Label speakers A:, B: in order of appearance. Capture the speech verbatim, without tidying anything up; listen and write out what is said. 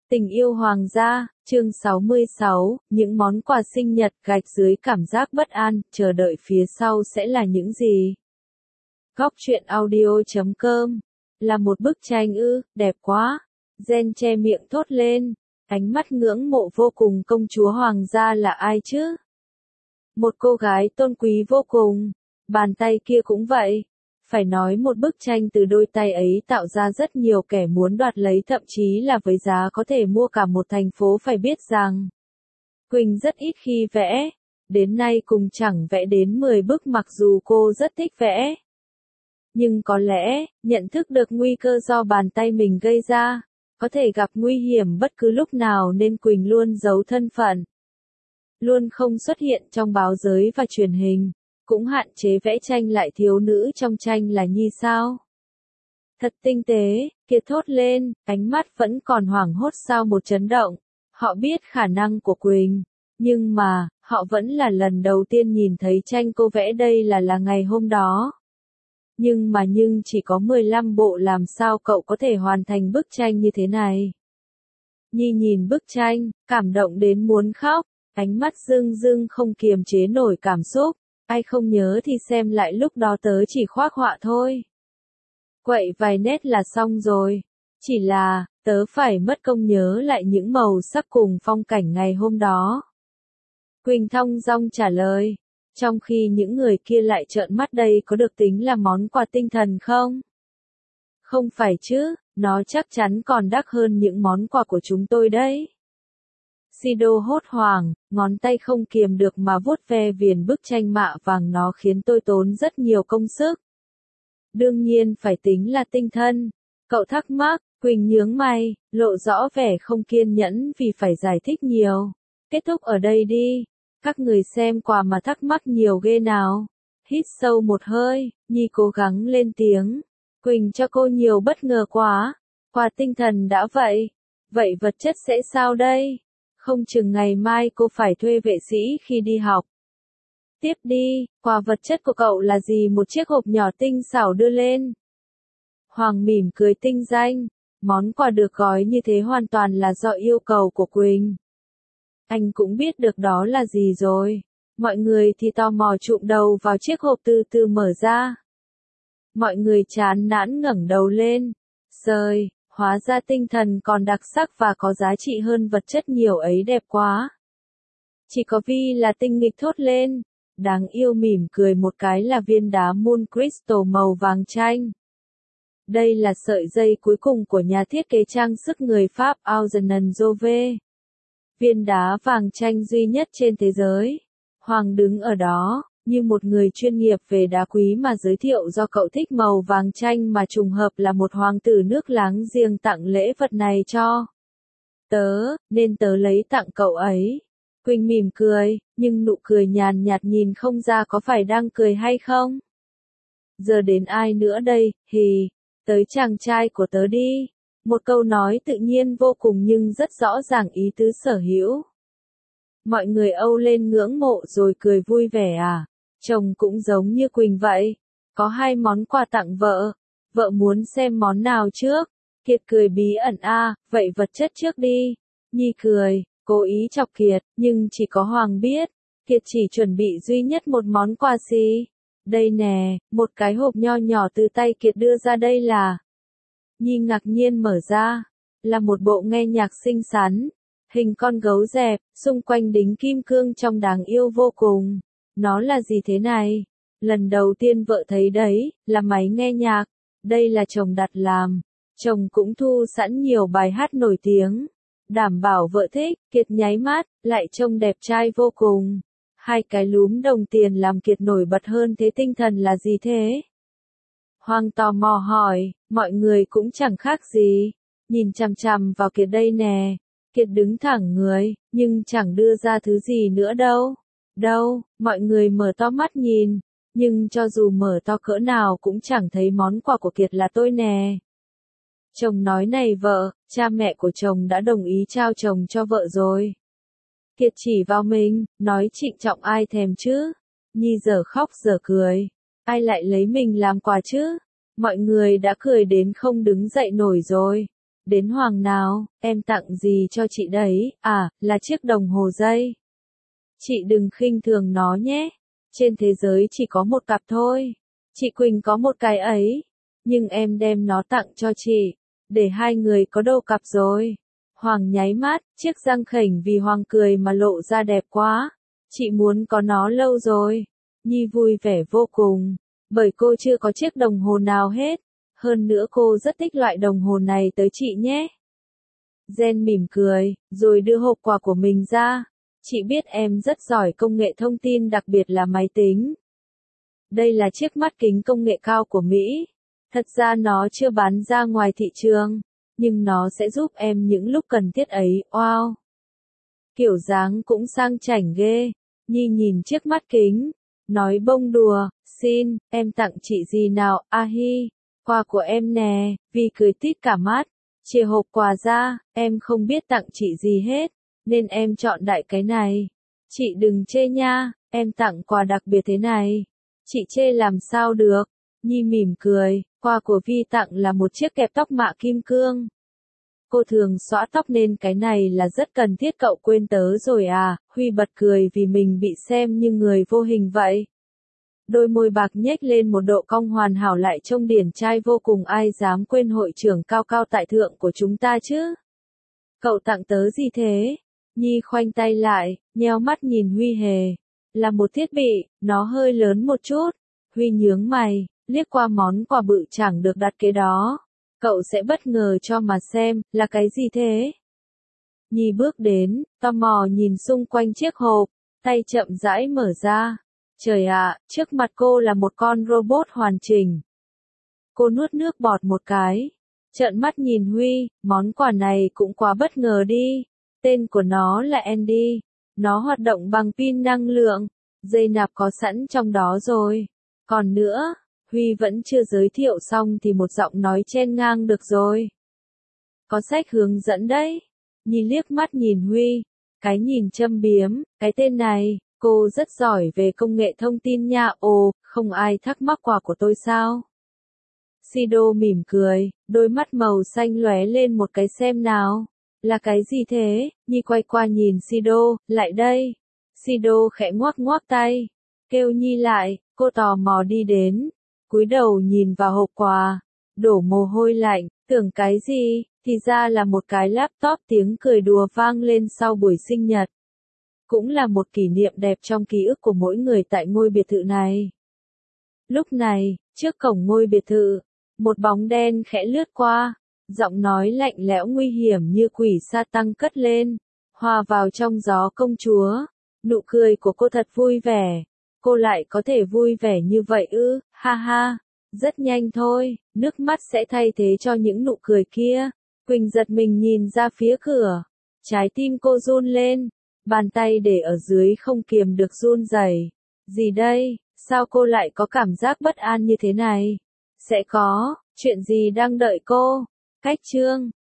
A: Tình yêu hoàng gia, chương sáu mươi sáu, những món quà sinh nhật gạch dưới cảm giác bất an, chờ đợi phía sau sẽ là những gì? Góc truyện audio chấm com là một bức tranh ư, đẹp quá. Jen che miệng thốt lên, ánh mắt ngưỡng mộ vô cùng. Công chúa hoàng gia là ai chứ? Một cô gái tôn quý vô cùng. Bàn tay kia cũng vậy. Phải nói một bức tranh từ đôi tay ấy tạo ra rất nhiều kẻ muốn đoạt lấy, thậm chí là với giá có thể mua cả một thành phố. Phải biết rằng, Quỳnh rất ít khi vẽ, đến nay cùng chẳng vẽ đến mười bức mặc dù cô rất thích vẽ. Nhưng có lẽ, nhận thức được nguy cơ do bàn tay mình gây ra, có thể gặp nguy hiểm bất cứ lúc nào nên Quỳnh luôn giấu thân phận. Luôn không xuất hiện trong báo giới và truyền hình. Cũng hạn chế vẽ tranh. Lại thiếu nữ trong tranh là Nhi sao? Thật tinh tế, Kiệt thốt lên, ánh mắt vẫn còn hoảng hốt sau một chấn động. Họ biết khả năng của Quỳnh, nhưng mà, họ vẫn là lần đầu tiên nhìn thấy tranh cô vẽ. Đây là là ngày hôm đó. Nhưng mà nhưng chỉ có mười lăm bộ, làm sao cậu có thể hoàn thành bức tranh như thế này? Nhi nhìn bức tranh, cảm động đến muốn khóc, ánh mắt rưng rưng không kiềm chế nổi cảm xúc. Ai không nhớ thì xem lại, lúc đó tớ chỉ khoác họa thôi. Quậy vài nét là xong rồi. Chỉ là, tớ phải mất công nhớ lại những màu sắc cùng phong cảnh ngày hôm đó. Quỳnh thong dong trả lời. Trong khi những người kia lại trợn mắt, đây có được tính là món quà tinh thần không? Không phải chứ, nó chắc chắn còn đắt hơn những món quà của chúng tôi đấy. Sido hốt hoảng, ngón tay không kiềm được mà vuốt ve viền bức tranh mạ vàng. Nó khiến tôi tốn rất nhiều công sức. Đương nhiên phải tính là tinh thần. Cậu thắc mắc, Quỳnh nhướng mày, lộ rõ vẻ không kiên nhẫn vì phải giải thích nhiều. Kết thúc ở đây đi. Các người xem quà mà thắc mắc nhiều ghê nào. Hít sâu một hơi, Nhi cố gắng lên tiếng. Quỳnh cho cô nhiều bất ngờ quá. Quà tinh thần đã vậy. Vậy vật chất sẽ sao đây? Không chừng ngày mai cô phải thuê vệ sĩ khi đi học. Tiếp đi, quà vật chất của cậu là gì? Một chiếc hộp nhỏ tinh xảo đưa lên. Hoàng mỉm cười tinh danh. Món quà được gói như thế hoàn toàn là do yêu cầu của Quỳnh. Anh cũng biết được đó là gì rồi. Mọi người thì tò mò chụm đầu vào chiếc hộp từ từ mở ra. Mọi người chán nản ngẩng đầu lên. Sời, hóa ra tinh thần còn đặc sắc và có giá trị hơn vật chất nhiều ấy, đẹp quá. Chỉ có Vi là tinh nghịch thốt lên. Đáng yêu mỉm cười một cái là viên đá Moon Crystal màu vàng chanh. Đây là sợi dây cuối cùng của nhà thiết kế trang sức người Pháp Augenan Jove. Viên đá vàng chanh duy nhất trên thế giới. Hoàng đứng ở đó, như một người chuyên nghiệp về đá quý mà giới thiệu do cậu thích màu vàng chanh mà trùng hợp là một hoàng tử nước láng giềng tặng lễ vật này cho tớ, nên tớ lấy tặng cậu ấy. Quỳnh mỉm cười, nhưng nụ cười nhàn nhạt nhìn không ra có phải đang cười hay không. Giờ đến ai nữa đây, hì, tới chàng trai của tớ đi. Một câu nói tự nhiên vô cùng nhưng rất rõ ràng ý tứ sở hữu. Mọi người âu lên ngưỡng mộ rồi cười vui vẻ à. Chồng cũng giống như Quỳnh vậy. Có hai món quà tặng vợ. Vợ muốn xem món nào trước? Kiệt cười bí ẩn a, vậy vật chất trước đi. Nhi cười, cố ý chọc Kiệt, nhưng chỉ có Hoàng biết. Kiệt chỉ chuẩn bị duy nhất một món quà gì. Đây nè, một cái hộp nho nhỏ từ tay Kiệt đưa ra. Đây là... Nhi ngạc nhiên mở ra. Là một bộ nghe nhạc xinh xắn. Hình con gấu dẹp, xung quanh đính kim cương trông đáng yêu vô cùng. Nó là gì thế này? Lần đầu tiên vợ thấy đấy, là máy nghe nhạc. Đây là chồng đặt làm. Chồng cũng thu sẵn nhiều bài hát nổi tiếng. Đảm bảo vợ thích. Kiệt nháy mắt, lại trông đẹp trai vô cùng. Hai cái lúm đồng tiền làm Kiệt nổi bật hơn. Thế tinh thần là gì thế? Hoàng tò mò hỏi, mọi người cũng chẳng khác gì. Nhìn chằm chằm vào Kiệt đây nè. Kiệt đứng thẳng người, nhưng chẳng đưa ra thứ gì nữa đâu. Đâu, mọi người mở to mắt nhìn. Nhưng cho dù mở to cỡ nào cũng chẳng thấy món quà của Kiệt là tôi nè. Chồng nói này vợ, cha mẹ của chồng đã đồng ý trao chồng cho vợ rồi. Kiệt chỉ vào mình, nói trịnh trọng ai thèm chứ. Nhi giờ khóc giờ cười. Ai lại lấy mình làm quà chứ? Mọi người đã cười đến không đứng dậy nổi rồi. đến Hoàng nào, em tặng gì cho chị đấy, à, là chiếc đồng hồ dây. Chị đừng khinh thường nó nhé, trên thế giới chỉ có một cặp thôi, chị Quỳnh có một cái ấy, nhưng em đem nó tặng cho chị, để hai người có đôi cặp rồi. Hoàng nháy mắt, chiếc răng khểnh vì Hoàng cười mà lộ ra đẹp quá, chị muốn có nó lâu rồi. Nhi vui vẻ vô cùng, bởi cô chưa có chiếc đồng hồ nào hết, hơn nữa cô rất thích loại đồng hồ này tới chị nhé. Jen mỉm cười, rồi đưa hộp quà của mình ra. Chị biết em rất giỏi công nghệ thông tin, đặc biệt là máy tính. Đây là chiếc mắt kính công nghệ cao của Mỹ. Thật ra nó chưa bán ra ngoài thị trường, nhưng nó sẽ giúp em những lúc cần thiết ấy, wow. Kiểu dáng cũng sang chảnh ghê. Nhi nhìn chiếc mắt kính, nói bông đùa, xin, em tặng chị gì nào, a hi, quà của em nè, Vi cười tít cả mắt, chia hộp quà ra, em không biết tặng chị gì hết, nên em chọn đại cái này. Chị đừng chê nha, em tặng quà đặc biệt thế này. Chị chê làm sao được, Nhi mỉm cười, quà của Vi tặng là một chiếc kẹp tóc mạ kim cương. Cô thường xõa tóc nên cái này là rất cần thiết, cậu quên tớ rồi à, Huy bật cười vì mình bị xem như người vô hình vậy. Đôi môi bạc nhếch lên một độ cong hoàn hảo lại trông điển trai vô cùng, ai dám quên hội trưởng cao cao tại thượng của chúng ta chứ. Cậu tặng tớ gì thế? Nhi khoanh tay lại, nheo mắt nhìn Huy hề. Là một thiết bị, nó hơi lớn một chút. Huy nhướng mày, liếc qua món quà bự chẳng được đặt kế đó. Cậu sẽ bất ngờ cho mà xem, là cái gì thế? Nhi bước đến, tò mò nhìn xung quanh chiếc hộp, tay chậm rãi mở ra. Trời ạ, trước mặt cô là một con robot hoàn chỉnh. Cô nuốt nước bọt một cái, trợn mắt nhìn Huy, món quà này cũng quá bất ngờ đi. Tên của nó là Andy, nó hoạt động bằng pin năng lượng, dây nạp có sẵn trong đó rồi. Còn nữa, Huy vẫn chưa giới thiệu xong thì một giọng nói chen ngang được rồi. Có sách hướng dẫn đấy. Nhi liếc mắt nhìn Huy, cái nhìn châm biếm, cái tên này, cô rất giỏi về công nghệ thông tin nha, ồ, không ai thắc mắc quà của tôi sao? Sido mỉm cười, đôi mắt màu xanh lóe lên một cái, xem nào. Là cái gì thế? Nhi quay qua nhìn Sido, lại đây. Sido khẽ ngoác ngoác tay, kêu Nhi lại, cô tò mò đi đến, cúi đầu nhìn vào hộp quà, đổ mồ hôi lạnh, tưởng cái gì, thì ra là một cái laptop. Tiếng cười đùa vang lên sau buổi sinh nhật. Cũng là một kỷ niệm đẹp trong ký ức của mỗi người tại ngôi biệt thự này. Lúc này, trước cổng ngôi biệt thự, một bóng đen khẽ lướt qua, giọng nói lạnh lẽo nguy hiểm như quỷ sa tăng cất lên, hòa vào trong gió. Công chúa, nụ cười của cô thật vui vẻ. Cô lại có thể vui vẻ như vậy ư, ha ha. Rất nhanh thôi, nước mắt sẽ thay thế cho những nụ cười kia. Quỳnh giật mình nhìn ra phía cửa, trái tim cô run lên, bàn tay để ở dưới không kiềm được run rẩy. Gì đây, sao cô lại có cảm giác bất an như thế này? Sẽ có chuyện gì đang đợi cô? Cách chương